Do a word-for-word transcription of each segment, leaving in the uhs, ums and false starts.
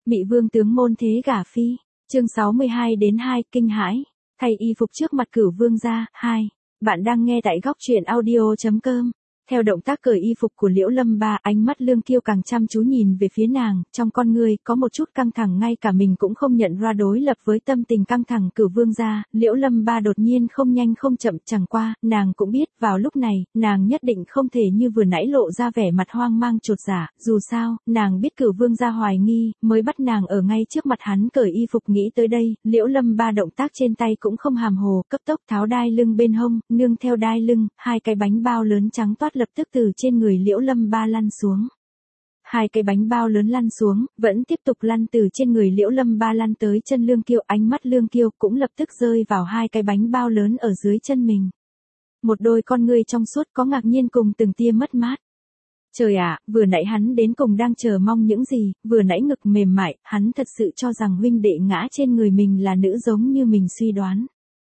Mị vương tướng môn thế gả phi. Chương sáu mươi hai đến hai, kinh hãi. Thay y phục trước mặt Cửu vương gia. Hai. Bạn đang nghe tại góc truyện audio chấm com. Theo động tác cởi y phục của Liễu Lâm Ba, ánh mắt Lương Kiêu càng chăm chú nhìn về phía nàng, trong con ngươi có một chút căng thẳng, ngay cả mình cũng không nhận ra. Đối lập với tâm tình căng thẳng Cửu vương gia, Liễu Lâm Ba đột nhiên không nhanh không chậm, chẳng qua, nàng cũng biết, vào lúc này, nàng nhất định không thể như vừa nãy lộ ra vẻ mặt hoang mang chột dạ, dù sao, nàng biết Cửu vương gia hoài nghi, mới bắt nàng ở ngay trước mặt hắn cởi y phục. Nghĩ tới đây, Liễu Lâm Ba động tác trên tay cũng không hàm hồ, cấp tốc tháo đai lưng bên hông, nương theo đai lưng, hai cái bánh bao lớn trắng toát lập tức từ trên người Liễu Lâm Ba lăn xuống. Hai cái bánh bao lớn lăn xuống, vẫn tiếp tục lăn từ trên người Liễu Lâm Ba lăn tới chân Lương Kiêu, ánh mắt Lương Kiêu cũng lập tức rơi vào hai cái bánh bao lớn ở dưới chân mình. Một đôi con ngươi trong suốt có ngạc nhiên cùng từng tia mất mát. Trời ạ, vừa nãy hắn đến cùng đang chờ mong những gì, vừa nãy ngực mềm mại, hắn thật sự cho rằng huynh đệ ngã trên người mình là nữ giống như mình suy đoán.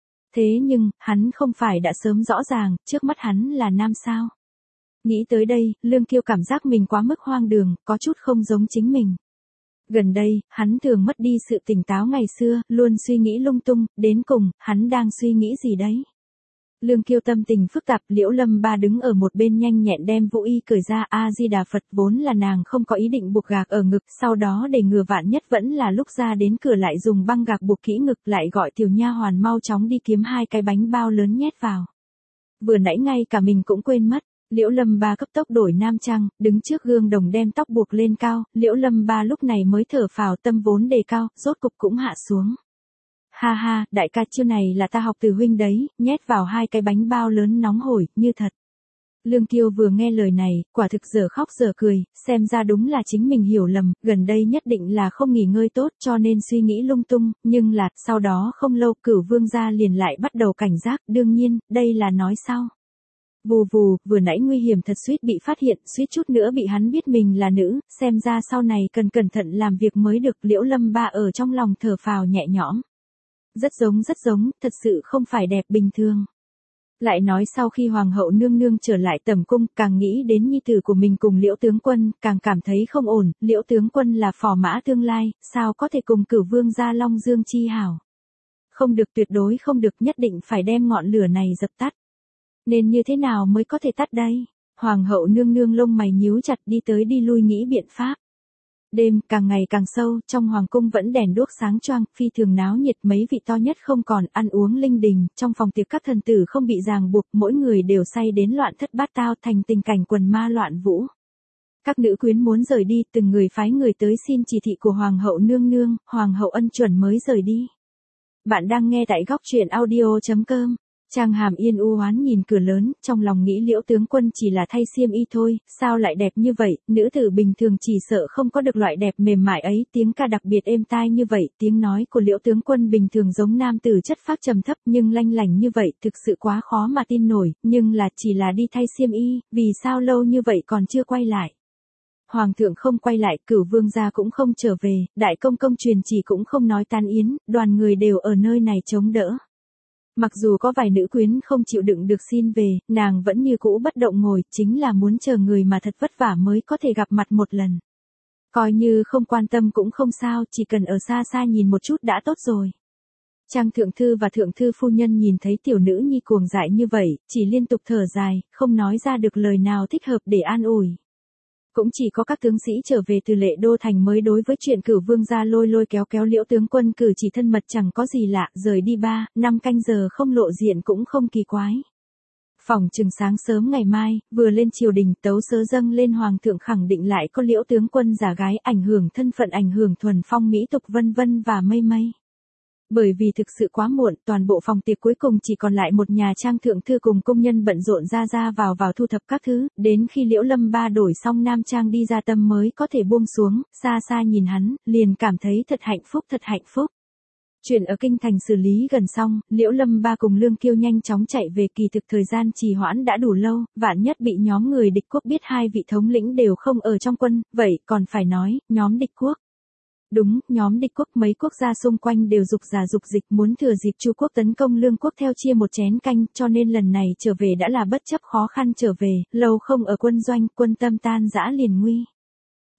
Thế nhưng, hắn không phải đã sớm rõ ràng, trước mắt hắn là nam sao? Nghĩ tới đây, Lương Kiêu cảm giác mình quá mức hoang đường, có chút không giống chính mình. Gần đây, hắn thường mất đi sự tỉnh táo ngày xưa, luôn suy nghĩ lung tung, đến cùng, hắn đang suy nghĩ gì đấy? Lương Kiêu tâm tình phức tạp. Liễu Lâm Ba đứng ở một bên nhanh nhẹn đem vũ y cởi ra. A Di Đà Phật, vốn là nàng không có ý định buộc gạc ở ngực, sau đó để ngừa vạn nhất vẫn là lúc ra đến cửa lại dùng băng gạc buộc kỹ ngực, lại gọi tiểu nha hoàn mau chóng đi kiếm hai cái bánh bao lớn nhét vào. Vừa nãy ngay cả mình cũng quên mất. Liễu Lâm Ba cấp tốc đổi nam trang, đứng trước gương đồng đem tóc buộc lên cao, Liễu Lâm Ba lúc này mới thở phào, tâm vốn đề cao, rốt cục cũng hạ xuống. Ha ha, đại ca, chiêu này là ta học từ huynh đấy, nhét vào hai cái bánh bao lớn nóng hổi, như thật. Lương Kiêu vừa nghe lời này, quả thực dở khóc dở cười, xem ra đúng là chính mình hiểu lầm, gần đây nhất định là không nghỉ ngơi tốt cho nên suy nghĩ lung tung, nhưng là, sau đó không lâu Cửu vương gia liền lại bắt đầu cảnh giác, đương nhiên, đây là nói sau. Vù vù, vừa nãy nguy hiểm thật, suýt bị phát hiện, suýt chút nữa bị hắn biết mình là nữ, xem ra sau này cần cẩn thận làm việc mới được. Liễu Lâm Ba ở trong lòng thở phào nhẹ nhõm. Rất giống rất giống, thật sự không phải đẹp bình thường. Lại nói sau khi Hoàng hậu nương nương trở lại tẩm cung, càng nghĩ đến nhi tử của mình cùng Liễu tướng quân, càng cảm thấy không ổn. Liễu tướng quân là phò mã tương lai, sao có thể cùng Cửu vương gia Long Dương chi hảo? Không được, tuyệt đối không được, nhất định phải đem ngọn lửa này dập tắt. Nên như thế nào mới có thể tắt đây? Hoàng hậu nương nương lông mày nhíu chặt, đi tới đi lui nghĩ biện pháp. Đêm càng ngày càng sâu, trong hoàng cung vẫn đèn đuốc sáng choang, phi thường náo nhiệt, mấy vị to nhất không còn, ăn uống linh đình, trong phòng tiệc các thần tử không bị ràng buộc, mỗi người đều say đến loạn thất bát tao, thành tình cảnh quần ma loạn vũ. Các nữ quyến muốn rời đi, từng người phái người tới xin chỉ thị của hoàng hậu nương nương, hoàng hậu ân chuẩn mới rời đi. Bạn đang nghe tại góc truyện audio chấm com. Trang Hàm Yên u oán nhìn cửa lớn, trong lòng nghĩ Liễu tướng quân chỉ là thay xiêm y thôi, sao lại đẹp như vậy, nữ tử bình thường chỉ sợ không có được loại đẹp mềm mại ấy, tiếng ca đặc biệt êm tai như vậy, tiếng nói của Liễu tướng quân bình thường giống nam tử chất phác trầm thấp nhưng lanh lảnh như vậy, thực sự quá khó mà tin nổi, nhưng là chỉ là đi thay xiêm y, vì sao lâu như vậy còn chưa quay lại. Hoàng thượng không quay lại, Cửu vương gia cũng không trở về, đại công công truyền chỉ cũng không nói tan yến, đoàn người đều ở nơi này chống đỡ. Mặc dù có vài nữ quyến không chịu đựng được xin về, nàng vẫn như cũ bất động ngồi, chính là muốn chờ người mà thật vất vả mới có thể gặp mặt một lần. Coi như không quan tâm cũng không sao, chỉ cần ở xa xa nhìn một chút đã tốt rồi. Trang thượng thư và thượng thư phu nhân nhìn thấy tiểu nữ nhi cuồng dại như vậy, chỉ liên tục thở dài, không nói ra được lời nào thích hợp để an ủi. Cũng chỉ có các tướng sĩ trở về từ Lệ Đô thành mới đối với chuyện Cửu vương gia lôi lôi kéo kéo Liễu tướng quân cử chỉ thân mật chẳng có gì lạ, rời đi ba, năm canh giờ không lộ diện cũng không kỳ quái. Phỏng chừng sáng sớm ngày mai, vừa lên triều đình, tấu sớ dâng lên hoàng thượng khẳng định lại có Liễu tướng quân giả gái, ảnh hưởng thân phận, ảnh hưởng thuần phong mỹ tục vân vân và mây mây. Bởi vì thực sự quá muộn, toàn bộ phòng tiệc cuối cùng chỉ còn lại một nhà Trang thượng thư cùng công nhân bận rộn ra ra vào vào thu thập các thứ, đến khi Liễu Lâm Ba đổi xong nam trang đi ra tâm mới có thể buông xuống, xa xa nhìn hắn, liền cảm thấy thật hạnh phúc thật hạnh phúc. Chuyện ở kinh thành xử lý gần xong, Liễu Lâm Ba cùng Lương Kiêu nhanh chóng chạy về, kỳ thực thời gian trì hoãn đã đủ lâu, vạn nhất bị nhóm người địch quốc biết hai vị thống lĩnh đều không ở trong quân, vậy còn phải nói, nhóm địch quốc. Đúng, nhóm địch quốc, mấy quốc gia xung quanh đều dục giả dục dịch muốn thừa dịp Chu quốc tấn công Lương quốc theo chia một chén canh, cho nên lần này trở về đã là bất chấp khó khăn trở về, lâu không ở quân doanh, quân tâm tan rã liền nguy.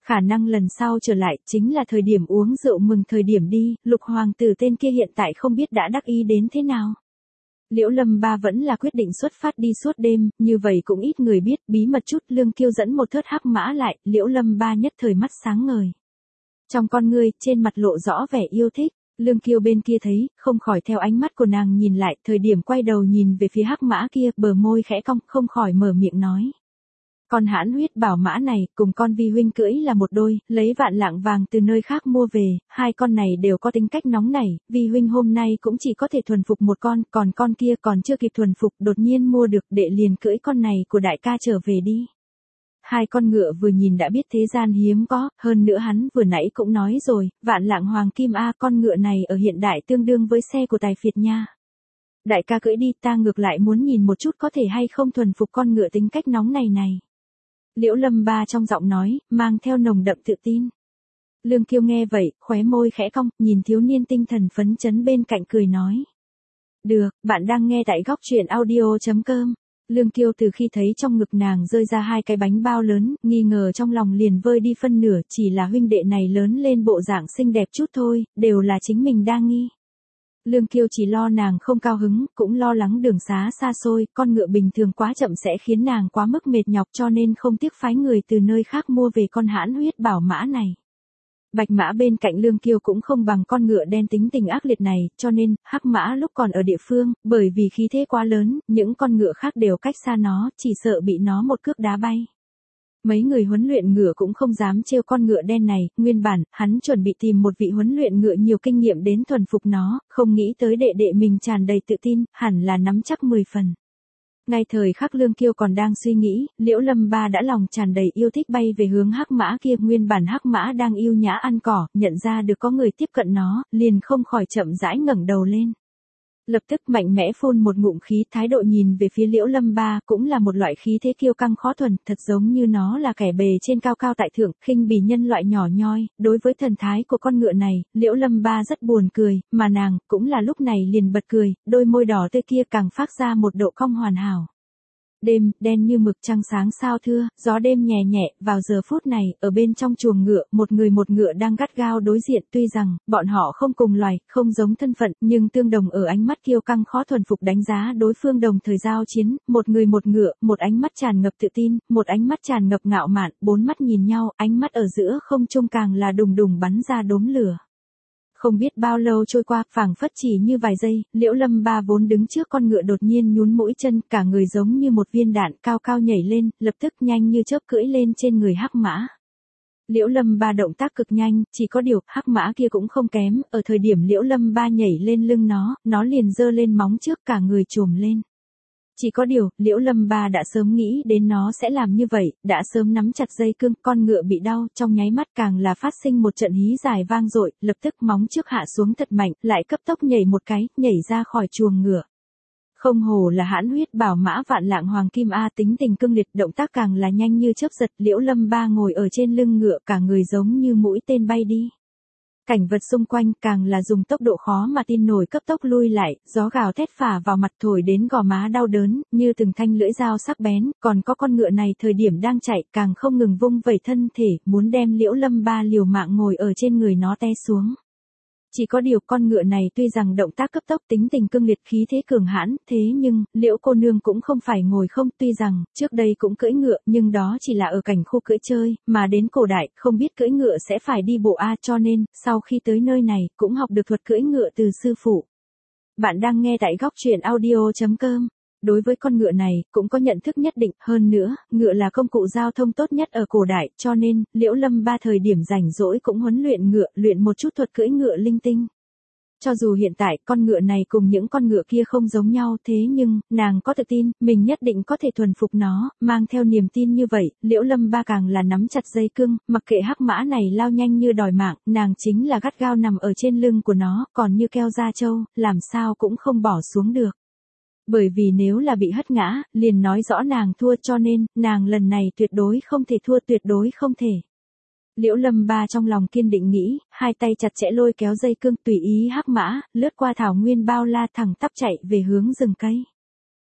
Khả năng lần sau trở lại chính là thời điểm uống rượu mừng thời điểm đi, Lục hoàng tử tên kia hiện tại không biết đã đắc ý đến thế nào. Liễu Lâm Ba vẫn là quyết định xuất phát đi suốt đêm, như vậy cũng ít người biết, bí mật chút. Lương Kiêu dẫn một thớt hắc mã lại, Liễu Lâm Ba nhất thời mắt sáng ngời. Trong con ngươi, trên mặt lộ rõ vẻ yêu thích. Lương Kiêu bên kia thấy, không khỏi theo ánh mắt của nàng nhìn lại, thời điểm quay đầu nhìn về phía hắc mã kia, bờ môi khẽ cong, không khỏi mở miệng nói. Con hãn huyết bảo mã này, cùng con vi huynh cưỡi là một đôi, lấy vạn lạng vàng từ nơi khác mua về, hai con này đều có tính cách nóng nảy, vi huynh hôm nay cũng chỉ có thể thuần phục một con, còn con kia còn chưa kịp thuần phục, đột nhiên mua được, đệ liền cưỡi con này của đại ca trở về đi. Hai con ngựa vừa nhìn đã biết thế gian hiếm có, hơn nữa hắn vừa nãy cũng nói rồi, vạn lạng hoàng kim a, con ngựa này ở hiện đại tương đương với xe của tài phiệt nha. Đại ca cưỡi đi, ta ngược lại muốn nhìn một chút có thể hay không thuần phục con ngựa tính cách nóng này này. Liễu Lâm Ba trong giọng nói, mang theo nồng đậm tự tin. Lương Kiêu nghe vậy, khóe môi khẽ cong, nhìn thiếu niên tinh thần phấn chấn bên cạnh cười nói. Được, bạn đang nghe tại góc truyện audio chấm com. Lương Kiêu từ khi thấy trong ngực nàng rơi ra hai cái bánh bao lớn, nghi ngờ trong lòng liền vơi đi phân nửa, chỉ là huynh đệ này lớn lên bộ dạng xinh đẹp chút thôi, đều là chính mình đang nghi. Lương Kiêu chỉ lo nàng không cao hứng, cũng lo lắng đường xá xa xôi, con ngựa bình thường quá chậm sẽ khiến nàng quá mức mệt nhọc cho nên không tiếc phái người từ nơi khác mua về con hãn huyết bảo mã này. Bạch mã bên cạnh Lương Kiêu cũng không bằng con ngựa đen tính tình ác liệt này, cho nên, hắc mã lúc còn ở địa phương, bởi vì khí thế quá lớn, những con ngựa khác đều cách xa nó, chỉ sợ bị nó một cước đá bay. Mấy người huấn luyện ngựa cũng không dám trêu con ngựa đen này, nguyên bản, hắn chuẩn bị tìm một vị huấn luyện ngựa nhiều kinh nghiệm đến thuần phục nó, không nghĩ tới đệ đệ mình tràn đầy tự tin, hẳn là nắm chắc mười phần. Ngay thời khắc Lương Kiêu còn đang suy nghĩ, Liễu Lâm Ba đã lòng tràn đầy yêu thích bay về hướng hắc mã kia, nguyên bản hắc mã đang yêu nhã ăn cỏ, nhận ra được có người tiếp cận nó, liền không khỏi chậm rãi ngẩng đầu lên. Lập tức mạnh mẽ phun một ngụm khí, thái độ nhìn về phía Liễu Lâm Ba cũng là một loại khí thế kiêu căng khó thuần, thật giống như nó là kẻ bề trên cao cao tại thượng, khinh bỉ nhân loại nhỏ nhoi. Đối với thần thái của con ngựa này, Liễu Lâm Ba rất buồn cười, mà nàng cũng là lúc này liền bật cười, đôi môi đỏ tươi kia càng phát ra một độ cong hoàn hảo. Đêm, đen như mực, trăng sáng sao thưa, gió đêm nhẹ nhẹ, vào giờ phút này, ở bên trong chuồng ngựa, một người một ngựa đang gắt gao đối diện, tuy rằng, bọn họ không cùng loài, không giống thân phận, nhưng tương đồng ở ánh mắt kiêu căng khó thuần phục đánh giá đối phương đồng thời giao chiến, một người một ngựa, một ánh mắt tràn ngập tự tin, một ánh mắt tràn ngập ngạo mạn, bốn mắt nhìn nhau, ánh mắt ở giữa không trung càng là đùng đùng bắn ra đốm lửa. Không biết bao lâu trôi qua, phảng phất chỉ như vài giây, Liễu Lâm Ba vốn đứng trước con ngựa đột nhiên nhún mũi chân, cả người giống như một viên đạn cao cao nhảy lên, lập tức nhanh như chớp cưỡi lên trên người hắc mã. Liễu Lâm Ba động tác cực nhanh, chỉ có điều, hắc mã kia cũng không kém, ở thời điểm Liễu Lâm Ba nhảy lên lưng nó, nó liền giơ lên móng trước cả người trồm lên. Chỉ có điều, Liễu Lâm Ba đã sớm nghĩ đến nó sẽ làm như vậy, đã sớm nắm chặt dây cương, con ngựa bị đau, trong nháy mắt càng là phát sinh một trận hí dài vang dội, lập tức móng trước hạ xuống thật mạnh, lại cấp tốc nhảy một cái, nhảy ra khỏi chuồng ngựa. Không hổ là hãn huyết bảo mã vạn lạng hoàng kim a, tính tình cương liệt, động tác càng là nhanh như chớp giật, Liễu Lâm Ba ngồi ở trên lưng ngựa, cả người giống như mũi tên bay đi. Cảnh vật xung quanh càng là dùng tốc độ khó mà tin nổi cấp tốc lui lại, gió gào thét phả vào mặt thổi đến gò má đau đớn, như từng thanh lưỡi dao sắc bén, còn có con ngựa này thời điểm đang chạy, càng không ngừng vung vẩy thân thể, muốn đem Liễu Lâm Ba liều mạng ngồi ở trên người nó té xuống. Chỉ có điều con ngựa này tuy rằng động tác cấp tốc, tính tình cương liệt, khí thế cường hãn, thế nhưng, Liễu cô nương cũng không phải ngồi không, tuy rằng, trước đây cũng cưỡi ngựa, nhưng đó chỉ là ở cảnh khu cưỡi chơi, mà đến cổ đại, không biết cưỡi ngựa sẽ phải đi bộ a, cho nên, sau khi tới nơi này, cũng học được thuật cưỡi ngựa từ sư phụ. Bạn đang nghe tại góc truyện audio chấm com. Đối với con ngựa này, cũng có nhận thức nhất định, hơn nữa, ngựa là công cụ giao thông tốt nhất ở cổ đại, cho nên, Liễu Lâm Ba thời điểm rảnh rỗi cũng huấn luyện ngựa, luyện một chút thuật cưỡi ngựa linh tinh. Cho dù hiện tại, con ngựa này cùng những con ngựa kia không giống nhau, thế nhưng, nàng có tự tin, mình nhất định có thể thuần phục nó, mang theo niềm tin như vậy, Liễu Lâm Ba càng là nắm chặt dây cương, mặc kệ hắc mã này lao nhanh như đòi mạng, nàng chính là gắt gao nằm ở trên lưng của nó, còn như keo da trâu, làm sao cũng không bỏ xuống được. Bởi vì nếu là bị hất ngã, liền nói rõ nàng thua, cho nên, nàng lần này tuyệt đối không thể thua, tuyệt đối không thể. Liễu Lâm Ba trong lòng kiên định nghĩ, hai tay chặt chẽ lôi kéo dây cương, tùy ý hắc mã, lướt qua thảo nguyên bao la, thẳng tắp chạy về hướng rừng cây.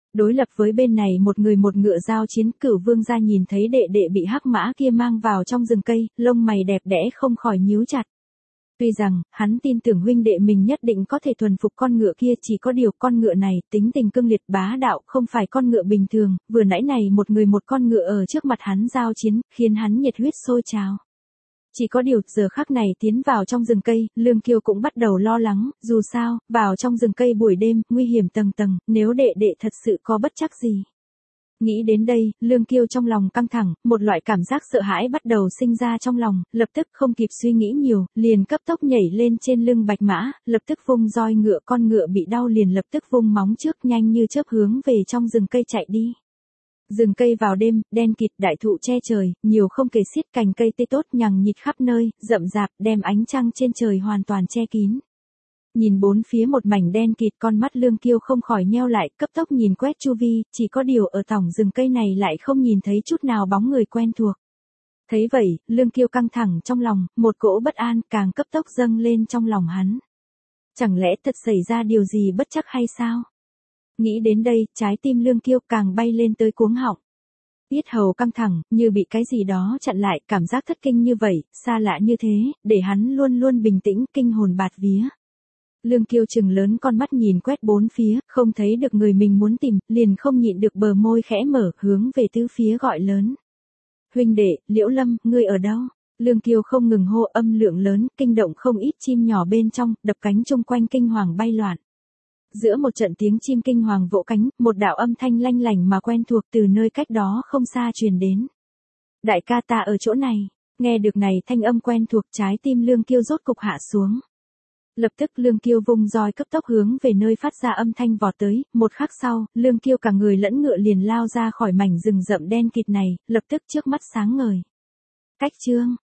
Đối lập với bên này một người một ngựa giao chiến, Cửu Vương gia nhìn thấy đệ đệ bị hắc mã kia mang vào trong rừng cây, lông mày đẹp đẽ không khỏi nhíu chặt. Tuy rằng, hắn tin tưởng huynh đệ mình nhất định có thể thuần phục con ngựa kia, chỉ có điều con ngựa này tính tình cương liệt bá đạo, không phải con ngựa bình thường, vừa nãy này một người một con ngựa ở trước mặt hắn giao chiến, khiến hắn nhiệt huyết sôi trào. Chỉ có điều, giờ khắc này tiến vào trong rừng cây, Lương Kiêu cũng bắt đầu lo lắng, dù sao, vào trong rừng cây buổi đêm, nguy hiểm tầng tầng, nếu đệ đệ thật sự có bất trắc gì. Nghĩ đến đây, Lương Kiêu trong lòng căng thẳng, một loại cảm giác sợ hãi bắt đầu sinh ra trong lòng, lập tức không kịp suy nghĩ nhiều, liền cấp tốc nhảy lên trên lưng bạch mã, lập tức vung roi ngựa, con ngựa bị đau liền lập tức vung móng trước nhanh như chớp hướng về trong rừng cây chạy đi. Rừng cây vào đêm, đen kịt, đại thụ che trời, nhiều không kể xiết, cành cây tươi tốt nhằng nhịt khắp nơi, rậm rạp, đem ánh trăng trên trời hoàn toàn che kín. Nhìn bốn phía một mảnh đen kịt, con mắt Lương Kiêu không khỏi nheo lại, cấp tốc nhìn quét chu vi, chỉ có điều ở tỏng rừng cây này lại không nhìn thấy chút nào bóng người quen thuộc. Thấy vậy, Lương Kiêu căng thẳng trong lòng, một cỗ bất an càng cấp tốc dâng lên trong lòng hắn. Chẳng lẽ thật xảy ra điều gì bất trắc hay sao? Nghĩ đến đây, trái tim Lương Kiêu càng bay lên tới cuống họng. Yết hầu căng thẳng, như bị cái gì đó chặn lại, cảm giác thất kinh như vậy, xa lạ như thế, để hắn luôn luôn bình tĩnh, kinh hồn bạt vía. Lương Kiêu trừng lớn con mắt nhìn quét bốn phía, không thấy được người mình muốn tìm, liền không nhịn được bờ môi khẽ mở, hướng về tứ phía gọi lớn. Huynh đệ, Liễu Lâm, ngươi ở đâu? Lương Kiêu không ngừng hô, âm lượng lớn, kinh động không ít chim nhỏ bên trong, đập cánh chung quanh kinh hoàng bay loạn. Giữa một trận tiếng chim kinh hoàng vỗ cánh, một đạo âm thanh lanh lành mà quen thuộc từ nơi cách đó không xa truyền đến. Đại ca ta ở chỗ này, nghe được này thanh âm quen thuộc, trái tim Lương Kiêu rốt cục hạ xuống. Lập tức Lương Kiêu vung roi cấp tốc hướng về nơi phát ra âm thanh vọt tới, một khắc sau, Lương Kiêu cả người lẫn ngựa liền lao ra khỏi mảnh rừng rậm đen kịt này, lập tức trước mắt sáng ngời. Cách chương